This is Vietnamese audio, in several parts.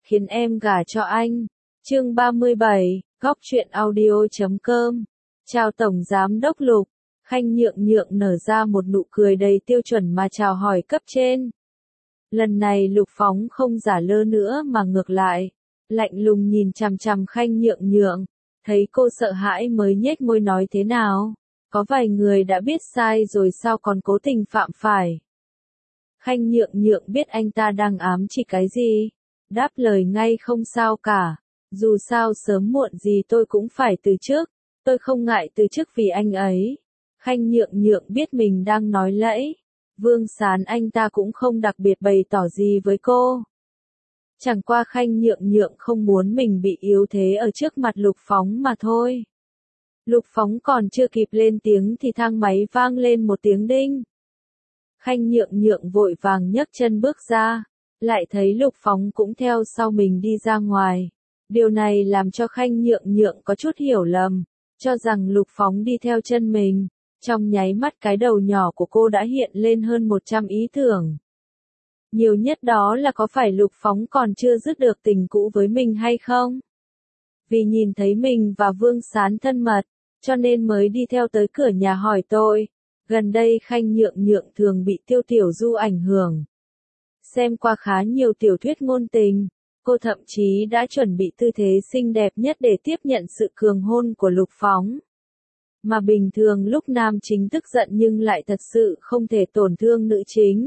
khiến em gả cho anh. Chương 37, Góc truyện audio.com. Chào Tổng Giám đốc Lục. Khanh Nhượng Nhượng nở ra một nụ cười đầy tiêu chuẩn mà chào hỏi cấp trên. Lần này Lục Phóng không giả lơ nữa mà ngược lại, lạnh lùng nhìn chằm chằm Khanh Nhượng Nhượng, thấy cô sợ hãi mới nhếch môi nói thế nào, có vài người đã biết sai rồi sao còn cố tình phạm phải. Khanh Nhượng Nhượng biết anh ta đang ám chỉ cái gì, đáp lời ngay không sao cả, dù sao sớm muộn gì tôi cũng phải từ chức, tôi không ngại từ chức vì anh ấy. Khanh Nhượng Nhượng biết mình đang nói lẫy, Vương Sán anh ta cũng không đặc biệt bày tỏ gì với cô. Chẳng qua Khanh Nhượng Nhượng không muốn mình bị yếu thế ở trước mặt Lục Phóng mà thôi. Lục Phóng còn chưa kịp lên tiếng thì thang máy vang lên một tiếng đinh. Khanh Nhượng Nhượng vội vàng nhấc chân bước ra, lại thấy Lục Phóng cũng theo sau mình đi ra ngoài. Điều này làm cho Khanh Nhượng Nhượng có chút hiểu lầm, cho rằng Lục Phóng đi theo chân mình. Trong nháy mắt cái đầu nhỏ của cô đã hiện lên hơn 100 ý tưởng. Nhiều nhất đó là có phải Lục Phóng còn chưa dứt được tình cũ với mình hay không? Vì nhìn thấy mình và Vương Sán thân mật, cho nên mới đi theo tới cửa nhà hỏi tôi. Gần đây Khanh Nhượng Nhượng thường bị Tiêu Tiểu Du ảnh hưởng. Xem qua khá nhiều tiểu thuyết ngôn tình, cô thậm chí đã chuẩn bị tư thế xinh đẹp nhất để tiếp nhận sự cường hôn của Lục Phóng. Mà bình thường lúc nam chính tức giận nhưng lại thật sự không thể tổn thương nữ chính.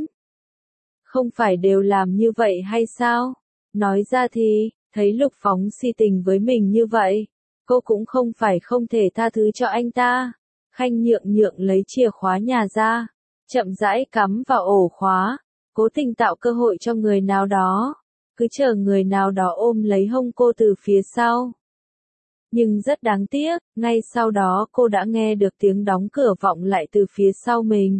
Không phải đều làm như vậy hay sao? Nói ra thì, thấy Lục Phóng si tình với mình như vậy, cô cũng không phải không thể tha thứ cho anh ta. Khanh Nhượng Nhượng lấy chìa khóa nhà ra, chậm rãi cắm vào ổ khóa, cố tình tạo cơ hội cho người nào đó, cứ chờ người nào đó ôm lấy hông cô từ phía sau. Nhưng rất đáng tiếc, ngay sau đó cô đã nghe được tiếng đóng cửa vọng lại từ phía sau mình.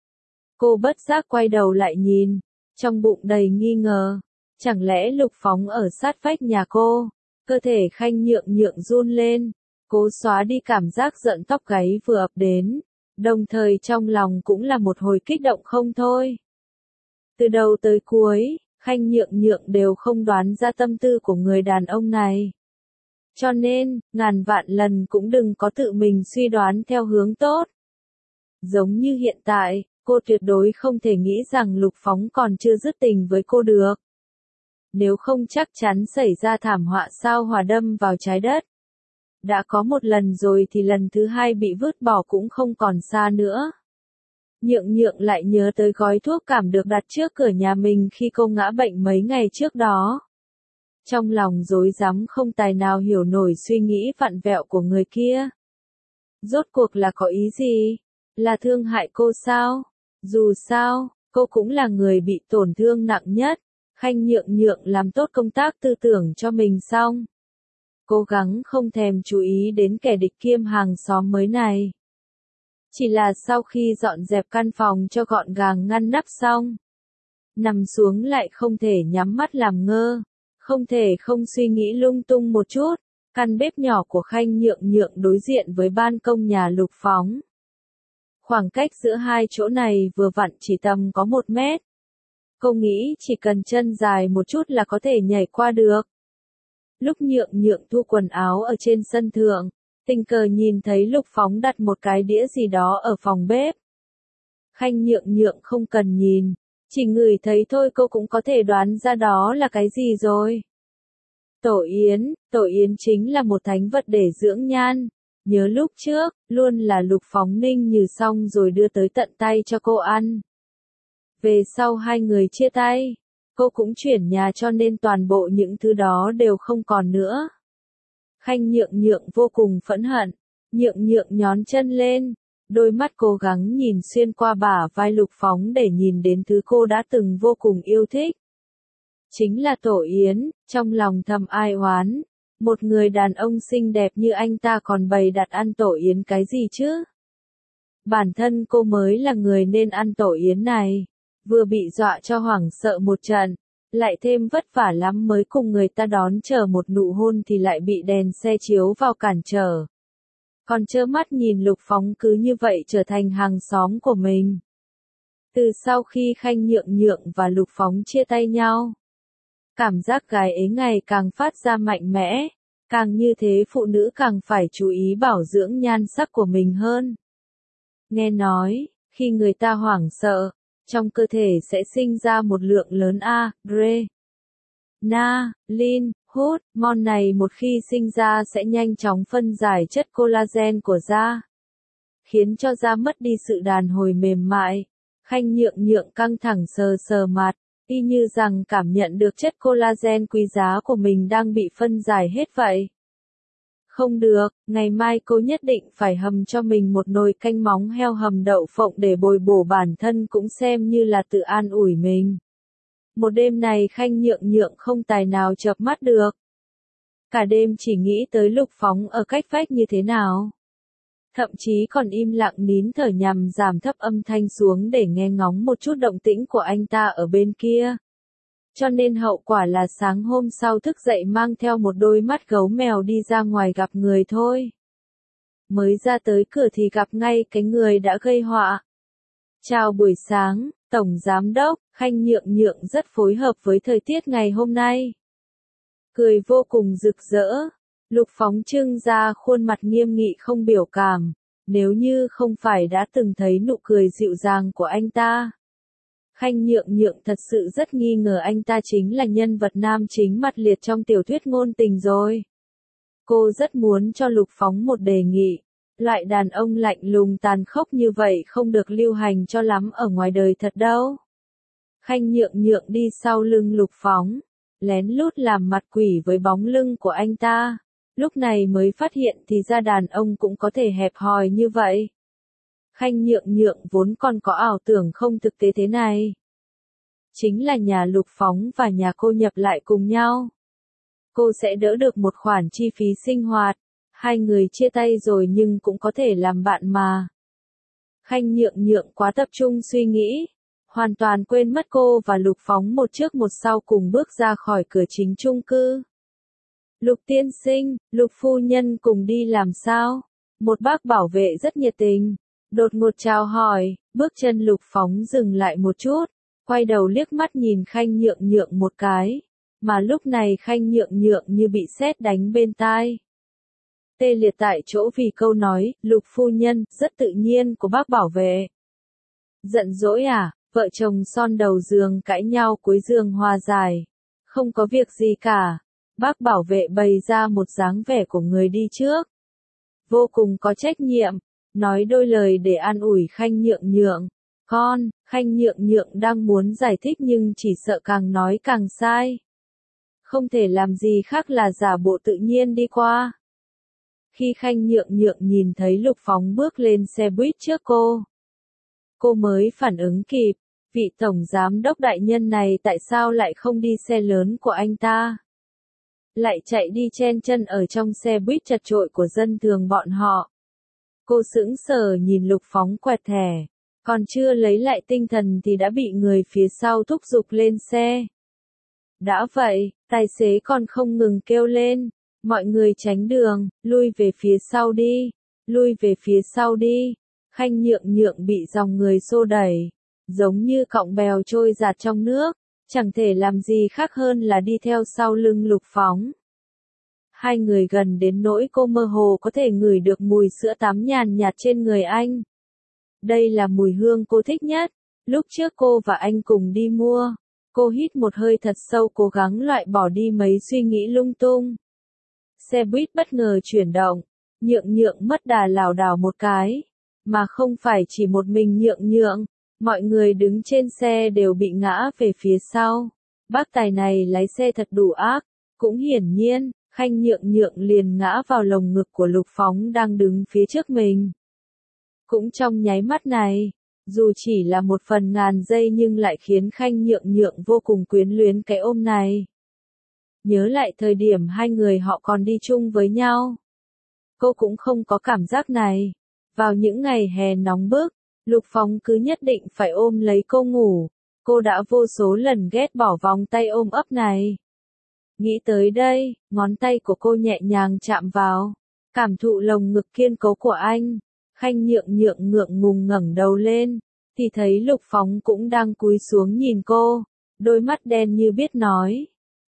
Cô bất giác quay đầu lại nhìn, trong bụng đầy nghi ngờ, chẳng lẽ Lục Phóng ở sát vách nhà cô? Cơ thể Khanh Nhượng Nhượng run lên, cố xóa đi cảm giác giận tóc gáy vừa ập đến, đồng thời trong lòng cũng là một hồi kích động không thôi. Từ đầu tới cuối, Khanh Nhượng Nhượng đều không đoán ra tâm tư của người đàn ông này. Cho nên, ngàn vạn lần cũng đừng có tự mình suy đoán theo hướng tốt. Giống như hiện tại, cô tuyệt đối không thể nghĩ rằng Lục Phóng còn chưa dứt tình với cô được. Nếu không chắc chắn xảy ra thảm họa sao hỏa đâm vào trái đất. Đã có một lần rồi thì lần thứ hai bị vứt bỏ cũng không còn xa nữa. Nhượng Nhượng lại nhớ tới gói thuốc cảm được đặt trước cửa nhà mình khi cô ngã bệnh mấy ngày trước đó. Trong lòng rối rắm không tài nào hiểu nổi suy nghĩ vặn vẹo của người kia. Rốt cuộc là có ý gì? Là thương hại cô sao? Dù sao, cô cũng là người bị tổn thương nặng nhất. Khanh Nhượng Nhượng làm tốt công tác tư tưởng cho mình xong. Cố gắng không thèm chú ý đến kẻ địch kiêm hàng xóm mới này. Chỉ là sau khi dọn dẹp căn phòng cho gọn gàng ngăn nắp xong, nằm xuống lại không thể nhắm mắt làm ngơ. Không thể không suy nghĩ lung tung một chút, căn bếp nhỏ của Khanh Nhượng Nhượng đối diện với ban công nhà Lục Phóng. Khoảng cách giữa hai chỗ này vừa vặn chỉ tầm có 1 mét. Cô nghĩ chỉ cần chân dài một chút là có thể nhảy qua được. Lúc Nhượng Nhượng thu quần áo ở trên sân thượng, tình cờ nhìn thấy Lục Phóng đặt một cái đĩa gì đó ở phòng bếp. Khanh Nhượng Nhượng không cần nhìn. Chỉ ngửi thấy thôi cô cũng có thể đoán ra đó là cái gì rồi. Tổ yến chính là một thánh vật để dưỡng nhan. Nhớ lúc trước, luôn là Lục Phóng ninh nhừ xong rồi đưa tới tận tay cho cô ăn. Về sau hai người chia tay, cô cũng chuyển nhà cho nên toàn bộ những thứ đó đều không còn nữa. Khanh Nhượng Nhượng vô cùng phẫn hận, Nhượng Nhượng nhón chân lên. Đôi mắt cố gắng nhìn xuyên qua bả vai Lục Phóng để nhìn đến thứ cô đã từng vô cùng yêu thích. Chính là Tổ Yến, trong lòng thầm ai oán. Một người đàn ông xinh đẹp như anh ta còn bày đặt ăn Tổ Yến cái gì chứ? Bản thân cô mới là người nên ăn Tổ Yến này. Vừa bị dọa cho hoảng sợ một trận, lại thêm vất vả lắm mới cùng người ta đón chờ một nụ hôn thì lại bị đèn xe chiếu vào cản trở. Còn trơ mắt nhìn Lục Phóng cứ như vậy trở thành hàng xóm của mình. Từ sau khi Khanh Nhượng Nhượng và Lục Phóng chia tay nhau, Cảm giác gái ế ngày càng phát ra mạnh mẽ, càng như thế phụ nữ càng phải chú ý bảo dưỡng nhan sắc của mình hơn. Nghe nói, khi người ta hoảng sợ, trong cơ thể sẽ sinh ra một lượng lớn adrenaline, hormone này một khi sinh ra sẽ nhanh chóng phân giải chất collagen của da, khiến cho da mất đi sự đàn hồi mềm mại. Khanh Nhượng Nhượng căng thẳng sờ sờ mặt, y như rằng cảm nhận được chất collagen quý giá của mình đang bị phân giải hết vậy. Không được, ngày mai cô nhất định phải hầm cho mình một nồi canh móng heo hầm đậu phộng để bồi bổ bản thân, cũng xem như là tự an ủi mình. Một đêm này Khanh Nhượng Nhượng không tài nào chợp mắt được. Cả đêm chỉ nghĩ tới Lục Phóng ở cách vách như thế nào. Thậm chí còn im lặng nín thở nhằm giảm thấp âm thanh xuống để nghe ngóng một chút động tĩnh của anh ta ở bên kia. Cho nên hậu quả là sáng hôm sau thức dậy mang theo một đôi mắt gấu mèo đi ra ngoài gặp người thôi. Mới ra tới cửa thì gặp ngay cái người đã gây họa. Chào buổi sáng, Tổng Giám Đốc. Khanh Nhượng Nhượng rất phối hợp với thời tiết ngày hôm nay. Cười vô cùng rực rỡ. Lục Phóng trưng ra khuôn mặt nghiêm nghị không biểu cảm, nếu như không phải đã từng thấy nụ cười dịu dàng của anh ta. Khanh Nhượng Nhượng thật sự rất nghi ngờ anh ta chính là nhân vật nam chính mặt liệt trong tiểu thuyết ngôn tình rồi. Cô rất muốn cho Lục Phóng một đề nghị. Loại đàn ông lạnh lùng tàn khốc như vậy không được lưu hành cho lắm ở ngoài đời thật đâu. Khanh Nhượng Nhượng đi sau lưng Lục Phóng, lén lút làm mặt quỷ với bóng lưng của anh ta. Lúc này mới phát hiện thì ra đàn ông cũng có thể hẹp hòi như vậy. Khanh Nhượng Nhượng vốn còn có ảo tưởng không thực tế thế này. Chính là nhà Lục Phóng và nhà cô nhập lại cùng nhau. Cô sẽ đỡ được một khoản chi phí sinh hoạt. Hai người chia tay rồi nhưng cũng có thể làm bạn mà. Khanh Nhượng Nhượng quá tập trung suy nghĩ, hoàn toàn quên mất cô và Lục Phóng một trước một sau cùng bước ra khỏi cửa chính chung cư. Lục tiên sinh, Lục phu nhân cùng đi làm sao? Một bác bảo vệ rất nhiệt tình, đột ngột chào hỏi. Bước chân Lục Phóng dừng lại một chút, quay đầu liếc mắt nhìn Khanh Nhượng Nhượng một cái, mà lúc này Khanh Nhượng Nhượng như bị sét đánh bên tai. Tê liệt tại chỗ vì câu nói, Lục phu nhân, rất tự nhiên của bác bảo vệ. Giận dỗi à? Vợ chồng son đầu giường cãi nhau cuối giường hòa giải. Không có việc gì cả. Bác bảo vệ bày ra một dáng vẻ của người đi trước. Vô cùng có trách nhiệm, nói đôi lời để an ủi Khanh Nhượng Nhượng. Khanh Nhượng Nhượng đang muốn giải thích nhưng chỉ sợ càng nói càng sai. Không thể làm gì khác là giả bộ tự nhiên đi qua. Khi Khanh Nhượng Nhượng nhìn thấy Lục Phóng bước lên xe buýt trước cô mới phản ứng kịp, vị tổng giám đốc đại nhân này tại sao lại không đi xe lớn của anh ta? Lại chạy đi chen chân ở trong xe buýt chật chội của dân thường bọn họ. Cô sững sờ nhìn Lục Phóng quẹt thẻ, còn chưa lấy lại tinh thần thì đã bị người phía sau thúc giục lên xe. Đã vậy, tài xế còn không ngừng kêu lên. Mọi người tránh đường, lui về phía sau đi, lui về phía sau đi. Khanh Nhượng Nhượng bị dòng người xô đẩy, giống như cọng bèo trôi dạt trong nước, chẳng thể làm gì khác hơn là đi theo sau lưng Lục Phóng. Hai người gần đến nỗi cô mơ hồ có thể ngửi được mùi sữa tắm nhàn nhạt trên người anh. Đây là mùi hương cô thích nhất, lúc trước cô và anh cùng đi mua. Cô hít một hơi thật sâu cố gắng loại bỏ đi mấy suy nghĩ lung tung. Xe buýt bất ngờ chuyển động, Nhượng Nhượng mất đà lảo đảo một cái, mà không phải chỉ một mình Nhượng Nhượng, mọi người đứng trên xe đều bị ngã về phía sau. Bác tài này lái xe thật đủ ác, cũng hiển nhiên, Khanh Nhượng Nhượng liền ngã vào lồng ngực của Lục Phóng đang đứng phía trước mình. Cũng trong nháy mắt này, dù chỉ là một phần ngàn giây nhưng lại khiến Khanh Nhượng Nhượng vô cùng quyến luyến cái ôm này. Nhớ lại thời điểm hai người họ còn đi chung với nhau. Cô cũng không có cảm giác này. Vào những ngày hè nóng bức, Lục Phóng cứ nhất định phải ôm lấy cô ngủ. Cô đã vô số lần ghét bỏ vòng tay ôm ấp này. Nghĩ tới đây, ngón tay của cô nhẹ nhàng chạm vào, cảm thụ lồng ngực kiên cố của anh. Khanh Nhượng Nhượng ngượng ngùng ngẩng đầu lên, thì thấy Lục Phóng cũng đang cúi xuống nhìn cô, đôi mắt đen như biết nói.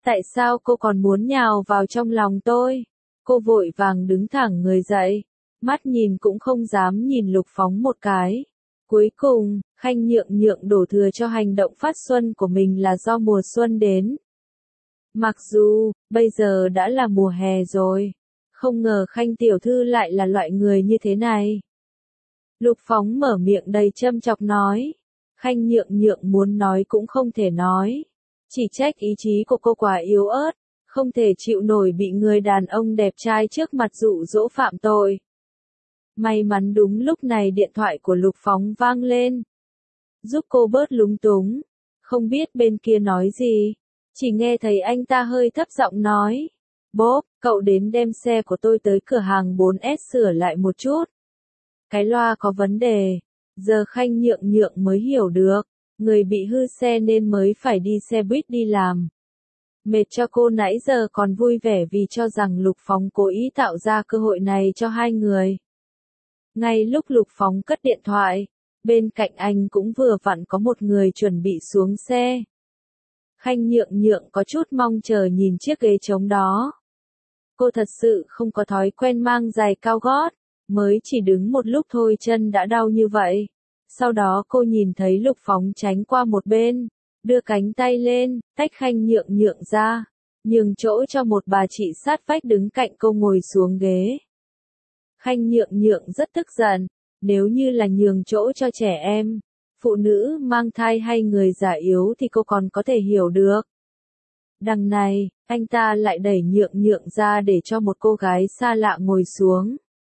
Tại sao cô còn muốn nhào vào trong lòng tôi? Cô vội vàng đứng thẳng người dậy, mắt nhìn cũng không dám nhìn Lục Phóng một cái. Cuối cùng, Khanh Nhượng Nhượng đổ thừa cho hành động phát xuân của mình là do mùa xuân đến. Mặc dù, bây giờ đã là mùa hè rồi, không ngờ Khanh tiểu thư lại là loại người như thế này. Lục Phóng mở miệng đầy châm chọc nói. Khanh Nhượng Nhượng muốn nói cũng không thể nói. Chỉ trách ý chí của cô quá yếu ớt, không thể chịu nổi bị người đàn ông đẹp trai trước mặt dụ dỗ phạm tội. May mắn đúng lúc này điện thoại của Lục Phóng vang lên, giúp cô bớt lúng túng. Không biết bên kia nói gì, chỉ nghe thấy anh ta hơi thấp giọng nói. Bốp, cậu đến đem xe của tôi tới cửa hàng 4S sửa lại một chút. Cái loa có vấn đề. Giờ Khanh Nhượng Nhượng mới hiểu được, người bị hư xe nên mới phải đi xe buýt đi làm. Mệt cho cô nãy giờ còn vui vẻ vì cho rằng Lục Phóng cố ý tạo ra cơ hội này cho hai người. Ngay lúc Lục Phóng cất điện thoại, bên cạnh anh cũng vừa vặn có một người chuẩn bị xuống xe. Khanh Nhượng Nhượng có chút mong chờ nhìn chiếc ghế trống đó. Cô thật sự không có thói quen mang giày cao gót, mới chỉ đứng một lúc thôi chân đã đau như vậy. Sau đó cô nhìn thấy Lục Phóng tránh qua một bên, đưa cánh tay lên, tách Khanh Nhượng Nhượng ra, nhường chỗ cho một bà chị sát vách đứng cạnh cô ngồi xuống ghế. Khanh Nhượng Nhượng rất tức giận, nếu như là nhường chỗ cho trẻ em, phụ nữ mang thai hay người già yếu thì cô còn có thể hiểu được. Đằng này, anh ta lại đẩy Nhượng Nhượng ra để cho một cô gái xa lạ ngồi xuống.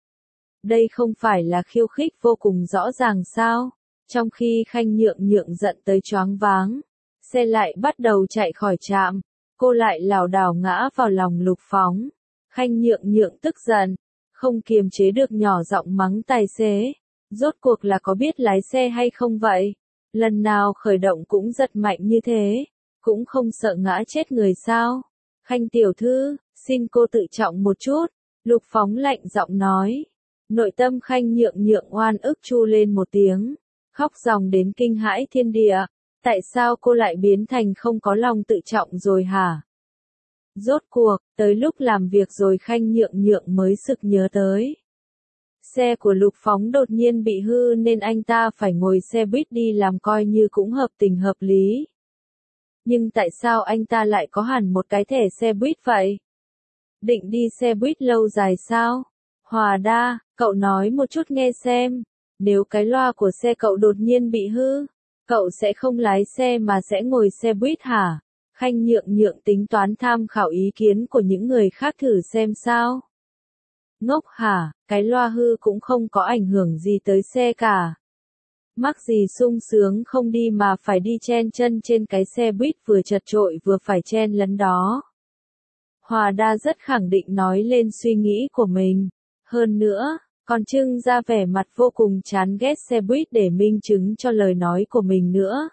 Đây không phải là khiêu khích vô cùng rõ ràng sao? Trong khi Khanh Nhượng Nhượng giận tới choáng váng, xe lại bắt đầu chạy khỏi trạm, cô lại lảo đảo ngã vào lòng Lục Phóng. Khanh Nhượng Nhượng tức giận, không kiềm chế được nhỏ giọng mắng tài xế. Rốt cuộc là có biết lái xe hay không vậy? Lần nào khởi động cũng giật mạnh như thế, cũng không sợ ngã chết người sao? Khanh tiểu thư, xin cô tự trọng một chút, Lục Phóng lạnh giọng nói. Nội tâm Khanh Nhượng Nhượng oan ức chu lên một tiếng, khóc ròng đến kinh hãi thiên địa. Tại sao cô lại biến thành không có lòng tự trọng rồi hả? Rốt cuộc, tới lúc làm việc rồi Khanh Nhượng Nhượng mới sực nhớ tới. Xe của Lục Phóng đột nhiên bị hư nên anh ta phải ngồi xe buýt đi làm coi như cũng hợp tình hợp lý. Nhưng tại sao anh ta lại có hẳn một cái thẻ xe buýt vậy? Định đi xe buýt lâu dài sao? Hòa Đa, cậu nói một chút nghe xem, nếu cái loa của xe cậu đột nhiên bị hư, cậu sẽ không lái xe mà sẽ ngồi xe buýt hả? Khanh Nhượng Nhượng tính toán tham khảo ý kiến của những người khác thử xem sao. Ngốc hả, cái loa hư cũng không có ảnh hưởng gì tới xe cả. Mắc gì sung sướng không đi mà phải đi chen chân trên cái xe buýt vừa chật chội vừa phải chen lấn đó. Hòa Đa rất khẳng định nói lên suy nghĩ của mình. Hơn nữa, còn trưng ra vẻ mặt vô cùng chán ghét xe buýt để minh chứng cho lời nói của mình nữa.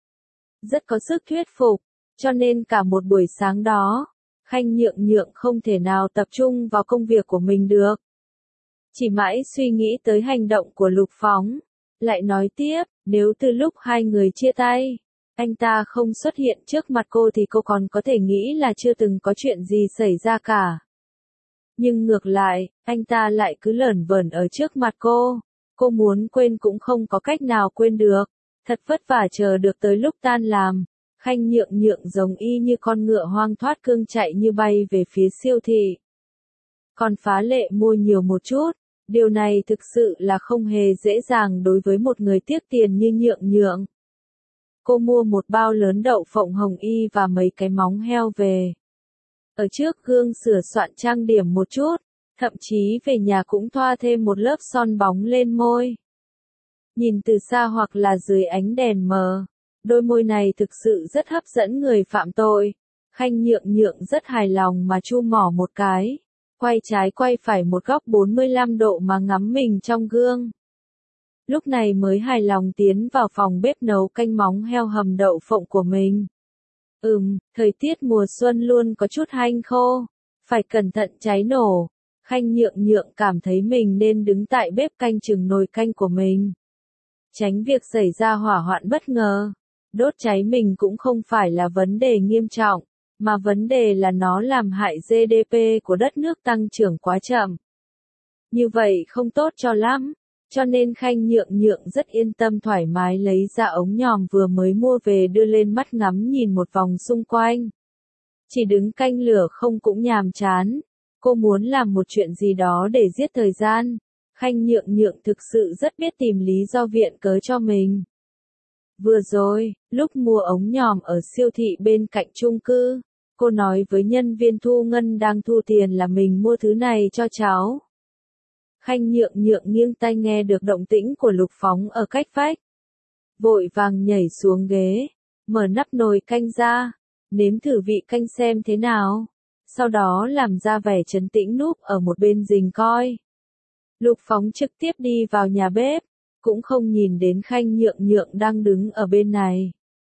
Rất có sức thuyết phục, cho nên cả một buổi sáng đó, Khanh Nhượng Nhượng không thể nào tập trung vào công việc của mình được. Chỉ mãi suy nghĩ tới hành động của Lục Phóng, lại nói tiếp, nếu từ lúc hai người chia tay, anh ta không xuất hiện trước mặt cô thì cô còn có thể nghĩ là chưa từng có chuyện gì xảy ra cả. Nhưng ngược lại, anh ta lại cứ lởn vởn ở trước mặt cô muốn quên cũng không có cách nào quên được, thật vất vả chờ được tới lúc tan làm. Khanh Nhượng Nhượng giống y như con ngựa hoang thoát cương chạy như bay về phía siêu thị. Còn phá lệ mua nhiều một chút, điều này thực sự là không hề dễ dàng đối với một người tiếc tiền như Nhượng Nhượng. Cô mua một bao lớn đậu phộng hồng y và mấy cái móng heo về. Ở trước gương sửa soạn trang điểm một chút, thậm chí về nhà cũng thoa thêm một lớp son bóng lên môi. Nhìn từ xa hoặc là dưới ánh đèn mờ, đôi môi này thực sự rất hấp dẫn người phạm tội. Khanh Nhượng Nhượng rất hài lòng mà chu mỏ một cái, quay trái quay phải một góc 45 độ mà ngắm mình trong gương. Lúc này mới hài lòng tiến vào phòng bếp nấu canh móng heo hầm đậu phộng của mình. Thời tiết mùa xuân luôn có chút hanh khô, phải cẩn thận cháy nổ. Khanh Nhượng Nhượng cảm thấy mình nên đứng tại bếp canh chừng nồi canh của mình, tránh việc xảy ra hỏa hoạn bất ngờ. Đốt cháy mình cũng không phải là vấn đề nghiêm trọng, mà vấn đề là nó làm hại GDP của đất nước tăng trưởng quá chậm. Như vậy không tốt cho lắm, cho nên Khanh Nhượng Nhượng rất yên tâm thoải mái lấy ra ống nhòm vừa mới mua về đưa lên mắt ngắm nhìn một vòng xung quanh. Chỉ đứng canh lửa không cũng nhàm chán, cô muốn làm một chuyện gì đó để giết thời gian. Khanh Nhượng Nhượng thực sự rất biết tìm lý do viện cớ cho mình. Vừa rồi, lúc mua ống nhòm ở siêu thị bên cạnh chung cư, cô nói với nhân viên thu ngân đang thu tiền là mình mua thứ này cho cháu. Khanh Nhượng Nhượng nghiêng tai nghe được động tĩnh của Lục Phóng ở cách vách. Vội vàng nhảy xuống ghế, mở nắp nồi canh ra, nếm thử vị canh xem thế nào. Sau đó làm ra vẻ trấn tĩnh núp ở một bên rình coi. Lục Phóng trực tiếp đi vào nhà bếp, cũng không nhìn đến Khanh Nhượng Nhượng đang đứng ở bên này.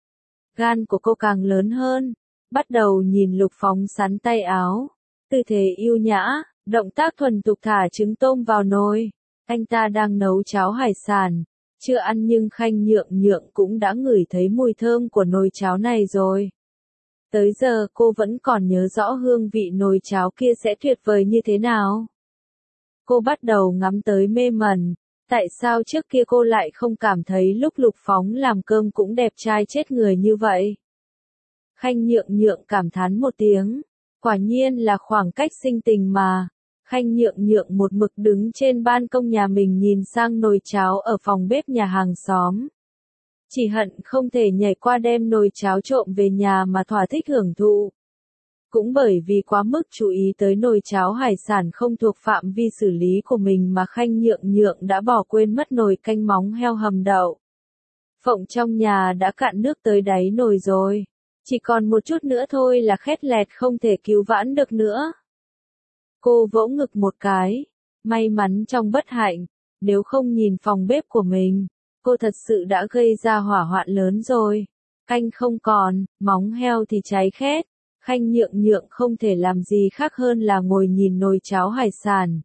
Gan của cô càng lớn hơn, bắt đầu nhìn Lục Phóng sắn tay áo, tư thế yêu nhã, động tác thuần thục thả trứng tôm vào nồi. Anh ta đang nấu cháo hải sản, chưa ăn nhưng Khanh Nhượng Nhượng cũng đã ngửi thấy mùi thơm của nồi cháo này rồi. Tới giờ cô vẫn còn nhớ rõ hương vị nồi cháo kia sẽ tuyệt vời như thế nào. Cô bắt đầu ngắm tới mê mẩn, tại sao trước kia cô lại không cảm thấy lúc Lục Phóng làm cơm cũng đẹp trai chết người như vậy. Khanh Nhượng Nhượng cảm thán một tiếng, quả nhiên là khoảng cách sinh tình mà. Khanh Nhượng Nhượng một mực đứng trên ban công nhà mình nhìn sang nồi cháo ở phòng bếp nhà hàng xóm. Chỉ hận không thể nhảy qua đem nồi cháo trộm về nhà mà thỏa thích hưởng thụ. Cũng bởi vì quá mức chú ý tới nồi cháo hải sản không thuộc phạm vi xử lý của mình mà Khanh Nhượng Nhượng đã bỏ quên mất nồi canh móng heo hầm đậu. Phộng trong nhà đã cạn nước tới đáy nồi rồi, chỉ còn một chút nữa thôi là khét lẹt không thể cứu vãn được nữa. Cô vỗ ngực một cái, may mắn trong bất hạnh, nếu không nhìn phòng bếp của mình, cô thật sự đã gây ra hỏa hoạn lớn rồi. Canh không còn, móng heo thì cháy khét. Khanh Nhượng Nhượng không thể làm gì khác hơn là ngồi nhìn nồi cháo hải sản.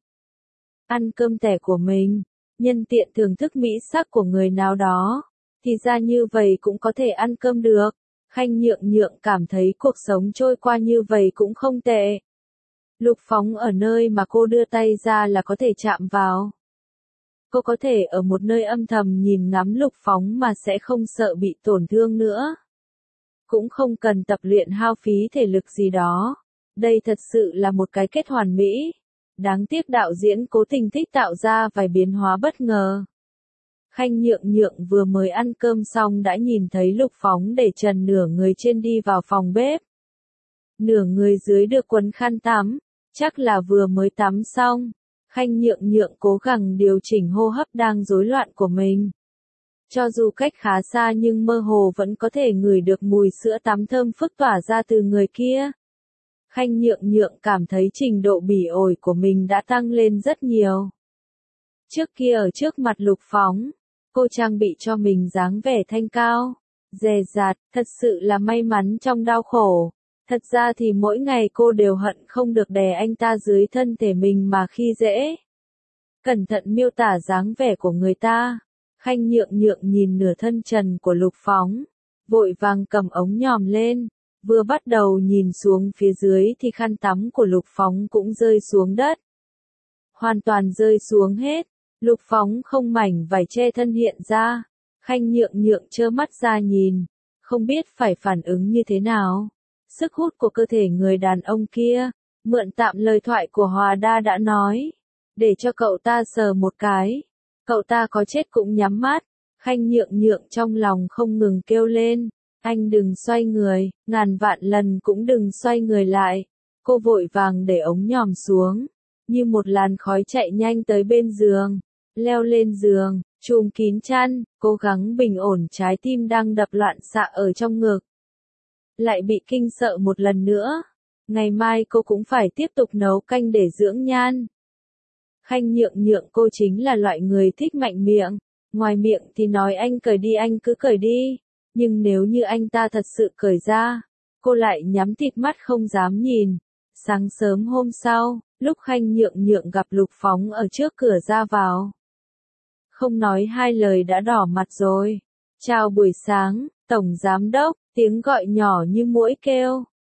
Ăn cơm tẻ của mình, nhân tiện thưởng thức mỹ sắc của người nào đó, thì ra như vậy cũng có thể ăn cơm được. Khanh Nhượng Nhượng cảm thấy cuộc sống trôi qua như vậy cũng không tệ. Lục Phóng ở nơi mà cô đưa tay ra là có thể chạm vào. Cô có thể ở một nơi âm thầm nhìn ngắm Lục Phóng mà sẽ không sợ bị tổn thương nữa. Cũng không cần tập luyện hao phí thể lực gì đó. Đây thật sự là một cái kết hoàn mỹ. Đáng tiếc đạo diễn cố tình thích tạo ra vài biến hóa bất ngờ. Khanh Nhượng Nhượng vừa mới ăn cơm xong đã nhìn thấy Lục Phóng để trần nửa người trên đi vào phòng bếp. Nửa người dưới được quấn khăn tắm, chắc là vừa mới tắm xong. Khanh Nhượng Nhượng cố gắng điều chỉnh hô hấp đang rối loạn của mình. Cho dù cách khá xa nhưng mơ hồ vẫn có thể ngửi được mùi sữa tắm thơm phức tỏa ra từ người kia. Khanh Nhượng Nhượng cảm thấy trình độ bỉ ổi của mình đã tăng lên rất nhiều. Trước kia ở trước mặt Lục Phóng, cô trang bị cho mình dáng vẻ thanh cao, dè dặt, thật sự là may mắn trong đau khổ. Thật ra thì mỗi ngày cô đều hận không được đè anh ta dưới thân thể mình mà khi dễ. Cẩn thận miêu tả dáng vẻ của người ta. Khanh Nhượng Nhượng nhìn nửa thân trần của Lục Phóng, vội vàng cầm ống nhòm lên, vừa bắt đầu nhìn xuống phía dưới thì khăn tắm của Lục Phóng cũng rơi xuống đất. Hoàn toàn rơi xuống hết, Lục Phóng không mảnh vải che thân hiện ra. Khanh Nhượng Nhượng trơ mắt ra nhìn, không biết phải phản ứng như thế nào. Sức hút của cơ thể người đàn ông kia, mượn tạm lời thoại của Hòa Đa đã nói, để cho cậu ta sờ một cái. Cậu ta có chết cũng nhắm mắt. Khanh Nhượng Nhượng trong lòng không ngừng kêu lên, anh đừng xoay người, ngàn vạn lần cũng đừng xoay người lại. Cô vội vàng để ống nhòm xuống, như một làn khói chạy nhanh tới bên giường, leo lên giường, chùm kín chăn, cố gắng bình ổn trái tim đang đập loạn xạ ở trong ngực. Lại bị kinh sợ một lần nữa. Ngày mai cô cũng phải tiếp tục nấu canh để dưỡng nhan. Khanh Nhượng Nhượng cô chính là loại người thích mạnh miệng. Ngoài miệng thì nói anh cởi đi anh cứ cởi đi. Nhưng nếu như anh ta thật sự cởi ra, cô lại nhắm thịt mắt không dám nhìn. Sáng sớm hôm sau, lúc Khanh Nhượng Nhượng gặp Lục Phóng ở trước cửa ra vào. Không nói hai lời đã đỏ mặt rồi. Chào buổi sáng, Tổng Giám Đốc, tiếng gọi nhỏ như muỗi kêu.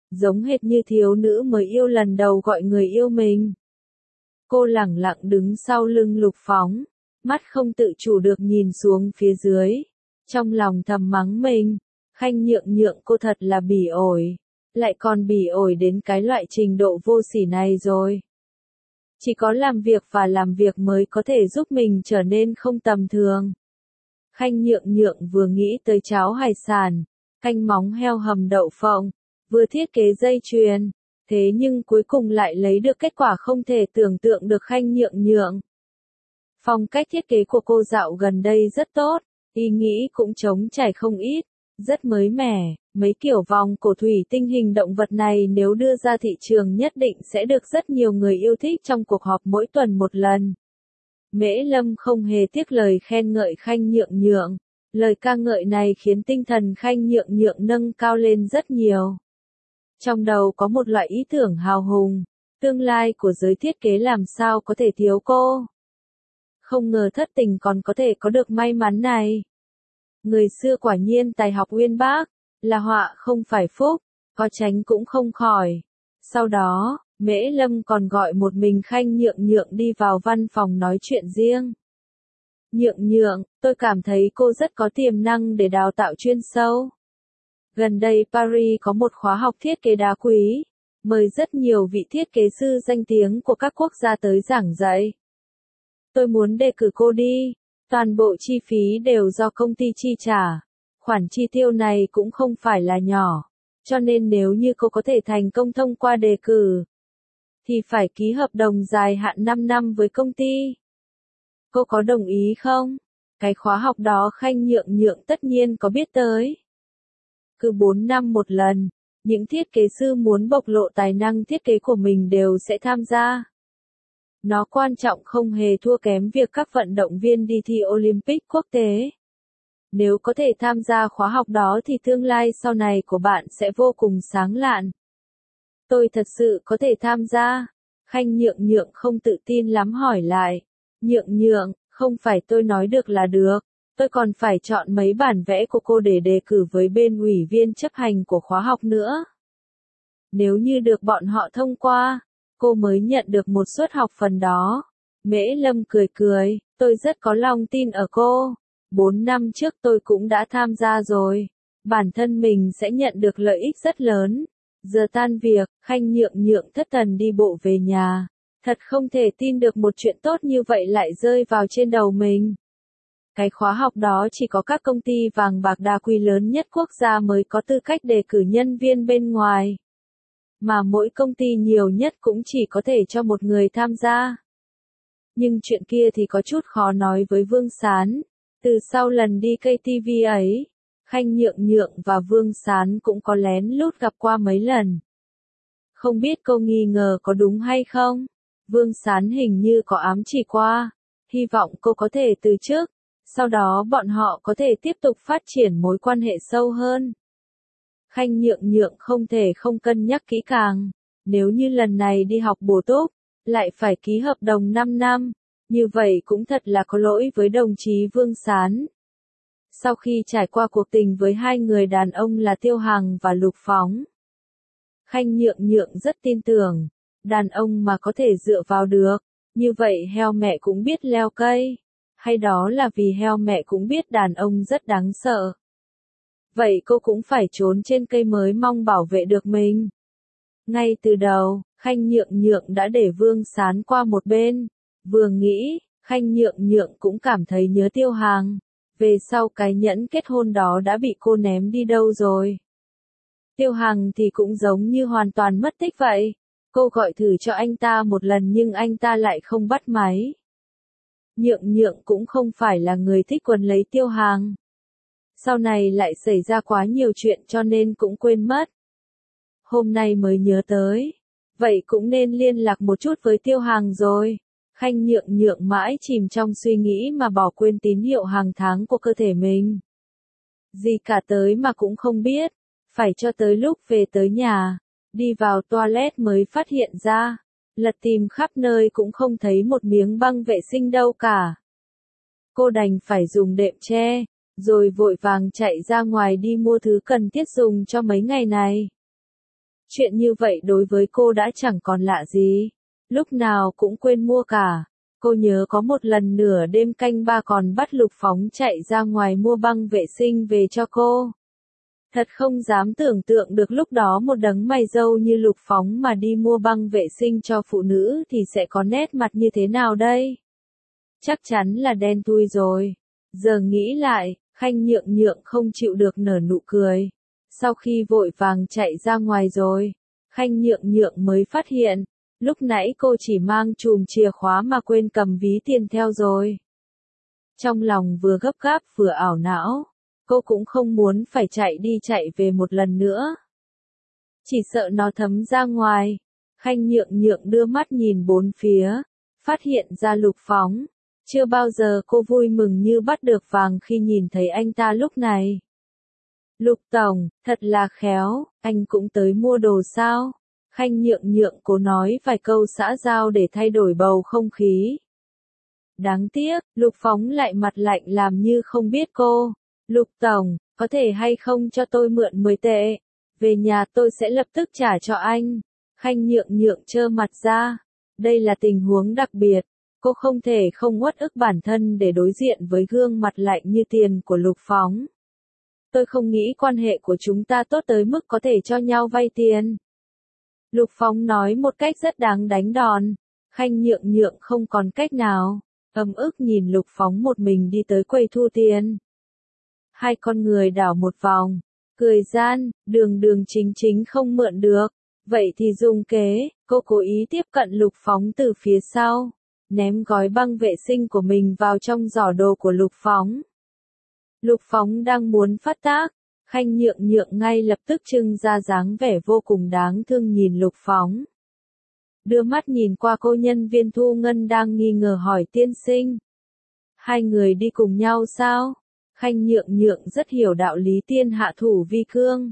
giống hệt như thiếu nữ mới yêu lần đầu gọi người yêu mình. Cô lẳng lặng đứng sau lưng Lục Phóng, mắt không tự chủ được nhìn xuống phía dưới, trong lòng thầm mắng mình, Khanh Nhượng Nhượng cô thật là bỉ ổi, lại còn bỉ ổi đến cái loại trình độ vô sỉ này rồi. Chỉ có làm việc và làm việc mới có thể giúp mình trở nên không tầm thường. Khanh Nhượng Nhượng vừa nghĩ tới cháo hải sản, canh móng heo hầm đậu phộng, vừa thiết kế dây chuyền, thế nhưng cuối cùng lại lấy được kết quả không thể tưởng tượng được. Khanh Nhượng Nhượng. Phong cách thiết kế của cô dạo gần đây rất tốt, ý nghĩ cũng trống trải không ít, rất mới mẻ, mấy kiểu vòng cổ thủy tinh hình động vật này nếu đưa ra thị trường nhất định sẽ được rất nhiều người yêu thích trong cuộc họp mỗi tuần một lần. Mễ Lâm không hề tiếc lời khen ngợi Khanh Nhượng Nhượng, lời ca ngợi này khiến tinh thần Khanh Nhượng Nhượng nâng cao lên rất nhiều. Trong đầu có một loại ý tưởng hào hùng, tương lai của giới thiết kế làm sao có thể thiếu cô. Không ngờ thất tình còn có thể có được may mắn này. Người xưa quả nhiên tài học uyên bác, là họa không phải phúc, có tránh cũng không khỏi. Sau đó, Mễ Lâm còn gọi một mình Khanh Nhượng Nhượng đi vào văn phòng nói chuyện riêng. Nhượng Nhượng, tôi cảm thấy cô rất có tiềm năng để đào tạo chuyên sâu. Gần đây Paris có một khóa học thiết kế đá quý, mời rất nhiều vị thiết kế sư danh tiếng của các quốc gia tới giảng dạy. Tôi muốn đề cử cô đi, toàn bộ chi phí đều do công ty chi trả. Khoản chi tiêu này cũng không phải là nhỏ, cho nên nếu như cô có thể thành công thông qua đề cử, thì phải ký hợp đồng dài hạn 5 năm với công ty. Cô có đồng ý không? Cái khóa học đó Khanh Nhượng Nhượng tất nhiên có biết tới. Cứ 4 năm một lần, những thiết kế sư muốn bộc lộ tài năng thiết kế của mình đều sẽ tham gia. Nó quan trọng không hề thua kém việc các vận động viên đi thi Olympic quốc tế. Nếu có thể tham gia khóa học đó thì tương lai sau này của bạn sẽ vô cùng sáng lạn. Tôi thật sự có thể tham gia. Khanh Nhượng Nhượng không tự tin lắm hỏi lại. Nhượng Nhượng, không phải tôi nói được là được. Tôi còn phải chọn mấy bản vẽ của cô để đề cử với bên ủy viên chấp hành của khóa học nữa. Nếu như được bọn họ thông qua, cô mới nhận được một suất học phần đó. Mễ Lâm cười cười, tôi rất có lòng tin ở cô. 4 năm trước tôi cũng đã tham gia rồi. Bản thân mình sẽ nhận được lợi ích rất lớn. Giờ tan việc, Khanh Nhượng Nhượng thất thần đi bộ về nhà. Thật không thể tin được một chuyện tốt như vậy lại rơi vào trên đầu mình. Cái khóa học đó chỉ có các công ty vàng bạc đá quý lớn nhất quốc gia mới có tư cách đề cử nhân viên bên ngoài. Mà mỗi công ty nhiều nhất cũng chỉ có thể cho một người tham gia. Nhưng chuyện kia thì có chút khó nói với Vương Sán. Từ sau lần đi KTV ấy, Khanh Nhượng Nhượng và Vương Sán cũng có lén lút gặp qua mấy lần. Không biết cô nghi ngờ có đúng hay không? Vương Sán hình như có ám chỉ qua. Hy vọng cô có thể từ chức. Sau đó bọn họ có thể tiếp tục phát triển mối quan hệ sâu hơn. Khanh Nhượng Nhượng không thể không cân nhắc kỹ càng. Nếu như lần này đi học bổ túc, lại phải ký hợp đồng 5 năm. Như vậy cũng thật là có lỗi với đồng chí Vương Sán. Sau khi trải qua cuộc tình với hai người đàn ông là Tiêu Hằng và Lục Phóng, Khanh Nhượng Nhượng rất tin tưởng, đàn ông mà có thể dựa vào được, như vậy heo mẹ cũng biết leo cây, hay đó là vì heo mẹ cũng biết đàn ông rất đáng sợ. Vậy cô cũng phải trốn trên cây mới mong bảo vệ được mình. Ngay từ đầu, Khanh Nhượng Nhượng đã để Vương Sán qua một bên. Vừa nghĩ, Khanh Nhượng Nhượng cũng cảm thấy nhớ Tiêu Hằng. Về sau cái nhẫn kết hôn đó đã bị cô ném đi đâu rồi. Tiêu Hằng thì cũng giống như hoàn toàn mất tích vậy. Cô gọi thử cho anh ta một lần nhưng anh ta lại không bắt máy. Nhượng Nhượng cũng không phải là người thích quấn lấy Tiêu Hằng. Sau này lại xảy ra quá nhiều chuyện cho nên cũng quên mất. Hôm nay mới nhớ tới. Vậy cũng nên liên lạc một chút với Tiêu Hằng rồi. Khanh Nhượng Nhượng mãi chìm trong suy nghĩ mà bỏ quên tín hiệu hàng tháng của cơ thể mình. Gì cả tới mà cũng không biết. Phải cho tới lúc về tới nhà, đi vào toilet mới phát hiện ra. Lật tìm khắp nơi cũng không thấy một miếng băng vệ sinh đâu cả. Cô đành phải dùng đệm che, rồi vội vàng chạy ra ngoài đi mua thứ cần thiết dùng cho mấy ngày này. Chuyện như vậy đối với cô đã chẳng còn lạ gì. Lúc nào cũng quên mua cả. Cô nhớ có một lần nửa đêm canh ba còn bắt Lục Phóng chạy ra ngoài mua băng vệ sinh về cho cô. Thật không dám tưởng tượng được lúc đó một đấng mày râu như Lục Phóng mà đi mua băng vệ sinh cho phụ nữ thì sẽ có nét mặt như thế nào đây? Chắc chắn là đen thui rồi. Giờ nghĩ lại, Khanh Nhượng Nhượng không chịu được nở nụ cười. Sau khi vội vàng chạy ra ngoài rồi, Khanh Nhượng Nhượng mới phát hiện, lúc nãy cô chỉ mang chùm chìa khóa mà quên cầm ví tiền theo rồi. Trong lòng vừa gấp gáp vừa ảo não, cô cũng không muốn phải chạy đi chạy về một lần nữa. Chỉ sợ nó thấm ra ngoài. Khanh Nhượng Nhượng đưa mắt nhìn bốn phía, phát hiện ra Lục Phóng. Chưa bao giờ cô vui mừng như bắt được vàng khi nhìn thấy anh ta lúc này. Lục Tổng, thật là khéo, anh cũng tới mua đồ sao? Khanh Nhượng Nhượng cố nói vài câu xã giao để thay đổi bầu không khí. Đáng tiếc, Lục Phóng lại mặt lạnh làm như không biết cô. Lục Tổng, có thể hay không cho tôi mượn 10 tệ? Về nhà tôi sẽ lập tức trả cho anh. Khanh Nhượng Nhượng trơ mặt ra. Đây là tình huống đặc biệt. Cô không thể không uất ức bản thân để đối diện với gương mặt lạnh như tiền của Lục Phóng. Tôi không nghĩ quan hệ của chúng ta tốt tới mức có thể cho nhau vay tiền. Lục Phóng nói một cách rất đáng đánh đòn. Khanh Nhượng Nhượng không còn cách nào. Ấm ức nhìn Lục Phóng một mình đi tới quầy thu tiền. Hai con người đảo một vòng. Cười gian, đường đường chính chính không mượn được. Vậy thì dùng kế, cô cố ý tiếp cận Lục Phóng từ phía sau. Ném gói băng vệ sinh của mình vào trong giỏ đồ của Lục Phóng. Lục Phóng đang muốn phát tác, Khanh Nhượng Nhượng ngay lập tức trưng ra dáng vẻ vô cùng đáng thương nhìn Lục Phóng. Đưa mắt nhìn qua cô nhân viên thu ngân đang nghi ngờ hỏi tiên sinh. Hai người đi cùng nhau sao? Khanh Nhượng Nhượng rất hiểu đạo lý tiên hạ thủ vi cương.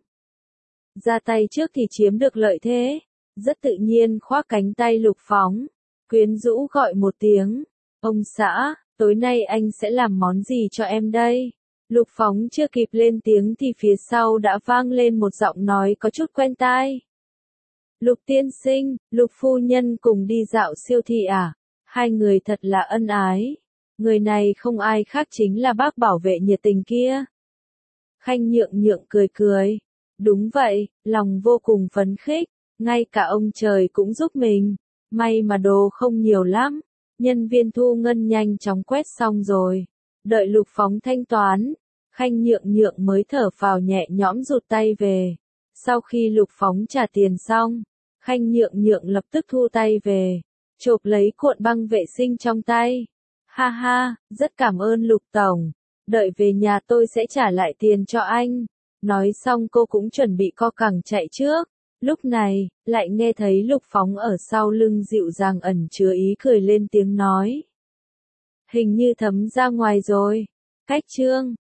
Ra tay trước thì chiếm được lợi thế. Rất tự nhiên khoác cánh tay Lục Phóng. Quyến rũ gọi một tiếng. Ông xã, tối nay anh sẽ làm món gì cho em đây? Lục Phóng chưa kịp lên tiếng thì phía sau đã vang lên một giọng nói có chút quen tai. Lục tiên sinh, Lục phu nhân cùng đi dạo siêu thị à? Hai người thật là ân ái. Người này không ai khác chính là bác bảo vệ nhiệt tình kia. Khanh Nhượng Nhượng cười cười. Đúng vậy, lòng vô cùng phấn khích. Ngay cả ông trời cũng giúp mình. May mà đồ không nhiều lắm. Nhân viên thu ngân nhanh chóng quét xong rồi. Đợi Lục Phóng thanh toán. Khanh Nhượng Nhượng mới thở phào nhẹ nhõm rụt tay về. Sau khi Lục Phóng trả tiền xong, Khanh Nhượng Nhượng lập tức thu tay về. Chộp lấy cuộn băng vệ sinh trong tay. Ha ha, rất cảm ơn Lục Tổng. Đợi về nhà tôi sẽ trả lại tiền cho anh. Nói xong cô cũng chuẩn bị co cẳng chạy trước. Lúc này, lại nghe thấy Lục Phóng ở sau lưng dịu dàng ẩn chứa ý cười lên tiếng nói. Hình như thấm ra ngoài rồi. Cách chương